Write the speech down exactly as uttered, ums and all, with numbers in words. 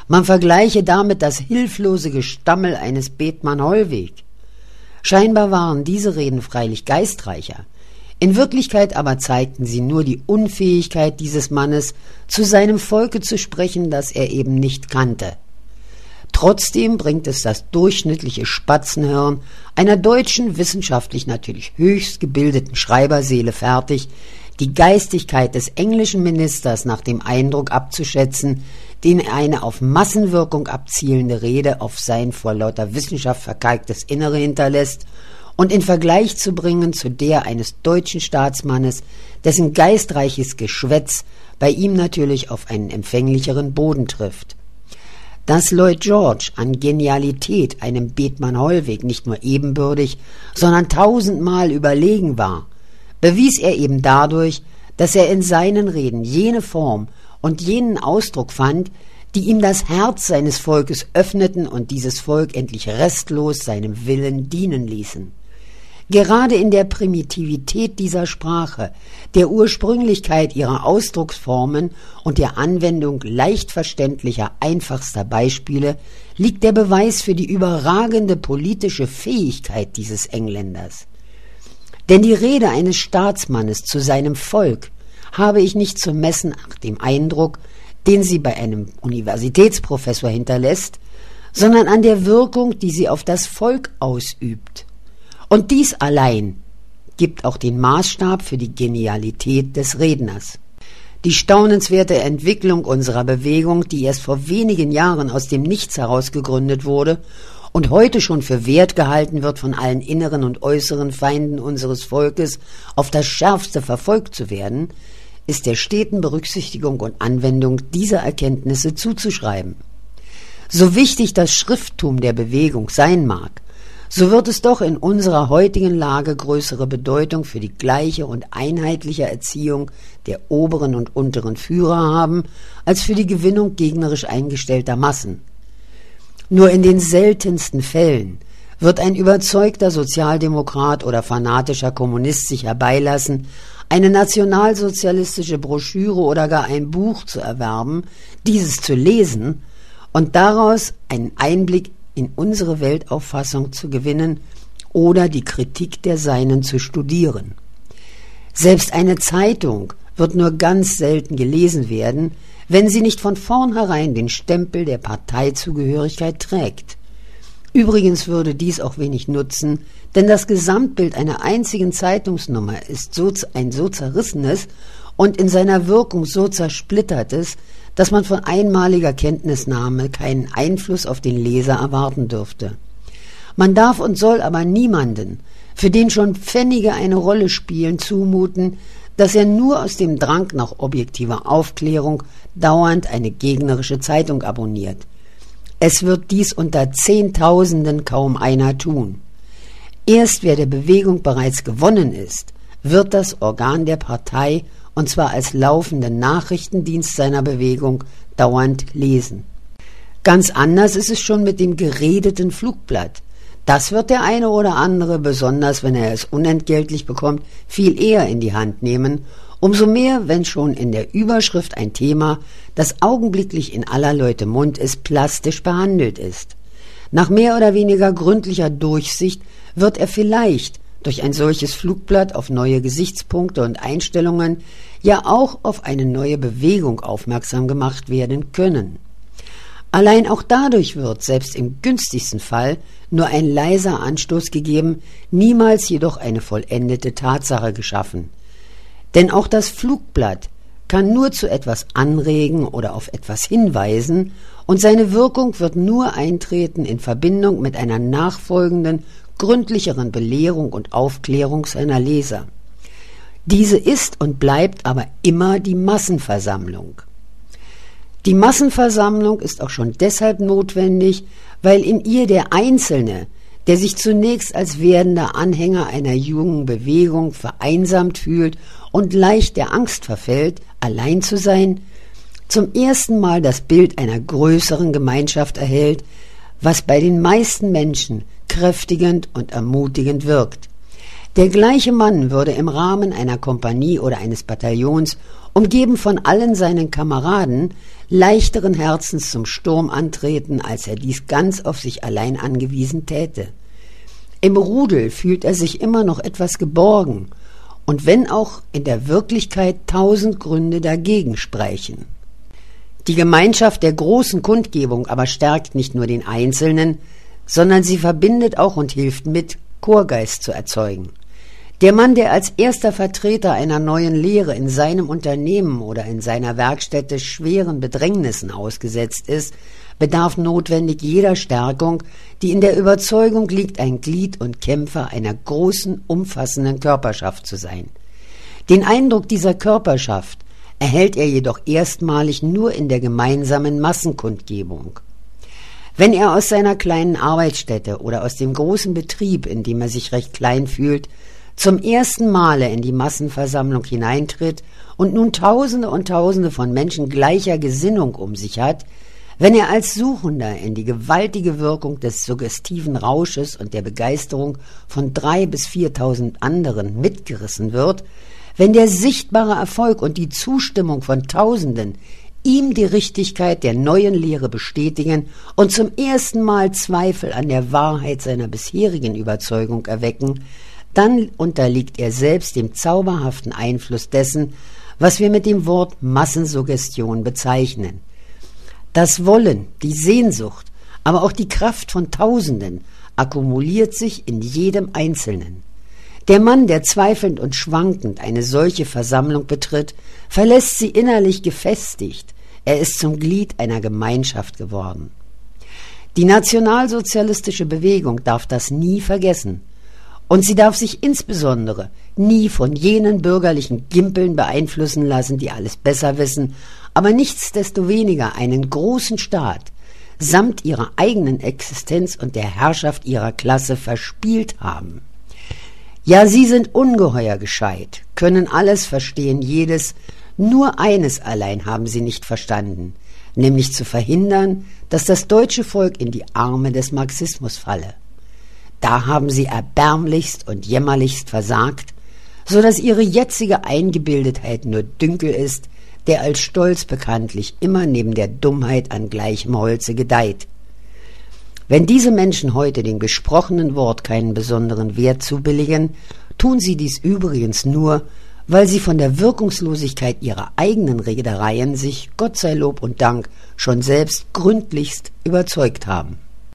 Man vergleiche damit das hilflose Gestammel eines Bethmann Hollweg. Scheinbar waren diese Reden freilich geistreicher. In Wirklichkeit aber zeigten sie nur die Unfähigkeit dieses Mannes, zu seinem Volke zu sprechen, das er eben nicht kannte. Trotzdem bringt es das durchschnittliche Spatzenhirn einer deutschen, wissenschaftlich natürlich höchst gebildeten Schreiberseele fertig, die Geistigkeit des englischen Ministers nach dem Eindruck abzuschätzen, den eine auf Massenwirkung abzielende Rede auf sein vor lauter Wissenschaft verkalktes Innere hinterlässt, und in Vergleich zu bringen zu der eines deutschen Staatsmannes, dessen geistreiches Geschwätz bei ihm natürlich auf einen empfänglicheren Boden trifft. Dass Lloyd George an Genialität einem Bethmann Hollweg nicht nur ebenbürtig, sondern tausendmal überlegen war, bewies er eben dadurch, dass er in seinen Reden jene Form und jenen Ausdruck fand, die ihm das Herz seines Volkes öffneten und dieses Volk endlich restlos seinem Willen dienen ließen. Gerade in der Primitivität dieser Sprache, der Ursprünglichkeit ihrer Ausdrucksformen und der Anwendung leicht verständlicher, einfachster Beispiele liegt der Beweis für die überragende politische Fähigkeit dieses Engländers. Denn die Rede eines Staatsmannes zu seinem Volk habe ich nicht zu messen nach dem Eindruck, den sie bei einem Universitätsprofessor hinterlässt, sondern an der Wirkung, die sie auf das Volk ausübt. Und dies allein gibt auch den Maßstab für die Genialität des Redners. Die staunenswerte Entwicklung unserer Bewegung, die erst vor wenigen Jahren aus dem Nichts heraus gegründet wurde und heute schon für wert gehalten wird, von allen inneren und äußeren Feinden unseres Volkes auf das Schärfste verfolgt zu werden, ist der steten Berücksichtigung und Anwendung dieser Erkenntnisse zuzuschreiben. So wichtig das Schrifttum der Bewegung sein mag, so wird es doch in unserer heutigen Lage größere Bedeutung für die gleiche und einheitliche Erziehung der oberen und unteren Führer haben, als für die Gewinnung gegnerisch eingestellter Massen. Nur in den seltensten Fällen wird ein überzeugter Sozialdemokrat oder fanatischer Kommunist sich herbeilassen, eine nationalsozialistische Broschüre oder gar ein Buch zu erwerben, dieses zu lesen und daraus einen Einblick in unsere Weltauffassung zu gewinnen oder die Kritik der Seinen zu studieren. Selbst eine Zeitung wird nur ganz selten gelesen werden, wenn sie nicht von vornherein den Stempel der Parteizugehörigkeit trägt. Übrigens würde dies auch wenig nutzen, denn das Gesamtbild einer einzigen Zeitungsnummer ist so ein so zerrissenes und in seiner Wirkung so zersplittertes, dass man von einmaliger Kenntnisnahme keinen Einfluss auf den Leser erwarten dürfte. Man darf und soll aber niemanden, für den schon Pfennige eine Rolle spielen, zumuten, dass er nur aus dem Drang nach objektiver Aufklärung dauernd eine gegnerische Zeitung abonniert. Es wird dies unter Zehntausenden kaum einer tun. Erst wer der Bewegung bereits gewonnen ist, wird das Organ der Partei, und zwar als laufenden Nachrichtendienst seiner Bewegung, dauernd lesen. Ganz anders ist es schon mit dem geredeten Flugblatt. Das wird der eine oder andere, besonders wenn er es unentgeltlich bekommt, viel eher in die Hand nehmen, umso mehr, wenn schon in der Überschrift ein Thema, das augenblicklich in aller Leute Mund ist, plastisch behandelt ist. Nach mehr oder weniger gründlicher Durchsicht wird er vielleicht durch ein solches Flugblatt auf neue Gesichtspunkte und Einstellungen, ja auch auf eine neue Bewegung aufmerksam gemacht werden können. Allein auch dadurch wird, selbst im günstigsten Fall, nur ein leiser Anstoß gegeben, niemals jedoch eine vollendete Tatsache geschaffen. Denn auch das Flugblatt kann nur zu etwas anregen oder auf etwas hinweisen, und seine Wirkung wird nur eintreten in Verbindung mit einer nachfolgenden, gründlicheren Belehrung und Aufklärung seiner Leser. Diese ist und bleibt aber immer die Massenversammlung. Die Massenversammlung ist auch schon deshalb notwendig, weil in ihr der Einzelne, der sich zunächst als werdender Anhänger einer jungen Bewegung vereinsamt fühlt und leicht der Angst verfällt, allein zu sein, zum ersten Mal das Bild einer größeren Gemeinschaft erhält, was bei den meisten Menschen kräftigend und ermutigend wirkt. Der gleiche Mann würde im Rahmen einer Kompanie oder eines Bataillons, umgeben von allen seinen Kameraden, leichteren Herzens zum Sturm antreten, als er dies ganz auf sich allein angewiesen täte. Im Rudel fühlt er sich immer noch etwas geborgen, und wenn auch in der Wirklichkeit tausend Gründe dagegen sprechen. Die Gemeinschaft der großen Kundgebung aber stärkt nicht nur den Einzelnen, sondern sie verbindet auch und hilft mit, Chorgeist zu erzeugen. Der Mann, der als erster Vertreter einer neuen Lehre in seinem Unternehmen oder in seiner Werkstätte schweren Bedrängnissen ausgesetzt ist, bedarf notwendig jeder Stärkung, die in der Überzeugung liegt, ein Glied und Kämpfer einer großen, umfassenden Körperschaft zu sein. Den Eindruck dieser Körperschaft erhält er jedoch erstmalig nur in der gemeinsamen Massenkundgebung. Wenn er aus seiner kleinen Arbeitsstätte oder aus dem großen Betrieb, in dem er sich recht klein fühlt, zum ersten Male in die Massenversammlung hineintritt und nun Tausende und Tausende von Menschen gleicher Gesinnung um sich hat, wenn er als Suchender in die gewaltige Wirkung des suggestiven Rausches und der Begeisterung von drei bis viertausend anderen mitgerissen wird, wenn der sichtbare Erfolg und die Zustimmung von Tausenden ihm die Richtigkeit der neuen Lehre bestätigen und zum ersten Mal Zweifel an der Wahrheit seiner bisherigen Überzeugung erwecken, dann unterliegt er selbst dem zauberhaften Einfluss dessen, was wir mit dem Wort Massensuggestion bezeichnen. Das Wollen, die Sehnsucht, aber auch die Kraft von Tausenden akkumuliert sich in jedem Einzelnen. Der Mann, der zweifelnd und schwankend eine solche Versammlung betritt, verlässt sie innerlich gefestigt. Er ist zum Glied einer Gemeinschaft geworden. Die nationalsozialistische Bewegung darf das nie vergessen. Und sie darf sich insbesondere nie von jenen bürgerlichen Gimpeln beeinflussen lassen, die alles besser wissen, aber nichtsdestoweniger einen großen Staat samt ihrer eigenen Existenz und der Herrschaft ihrer Klasse verspielt haben. Ja, sie sind ungeheuer gescheit, können alles verstehen, jedes, nur eines allein haben sie nicht verstanden, nämlich zu verhindern, dass das deutsche Volk in die Arme des Marxismus falle. Da haben sie erbärmlichst und jämmerlichst versagt, so dass ihre jetzige Eingebildetheit nur Dünkel ist, der als Stolz bekanntlich immer neben der Dummheit an gleichem Holze gedeiht. Wenn diese Menschen heute dem gesprochenen Wort keinen besonderen Wert zubilligen, tun sie dies übrigens nur, weil sie von der Wirkungslosigkeit ihrer eigenen Redereien sich, Gott sei Lob und Dank, schon selbst gründlichst überzeugt haben.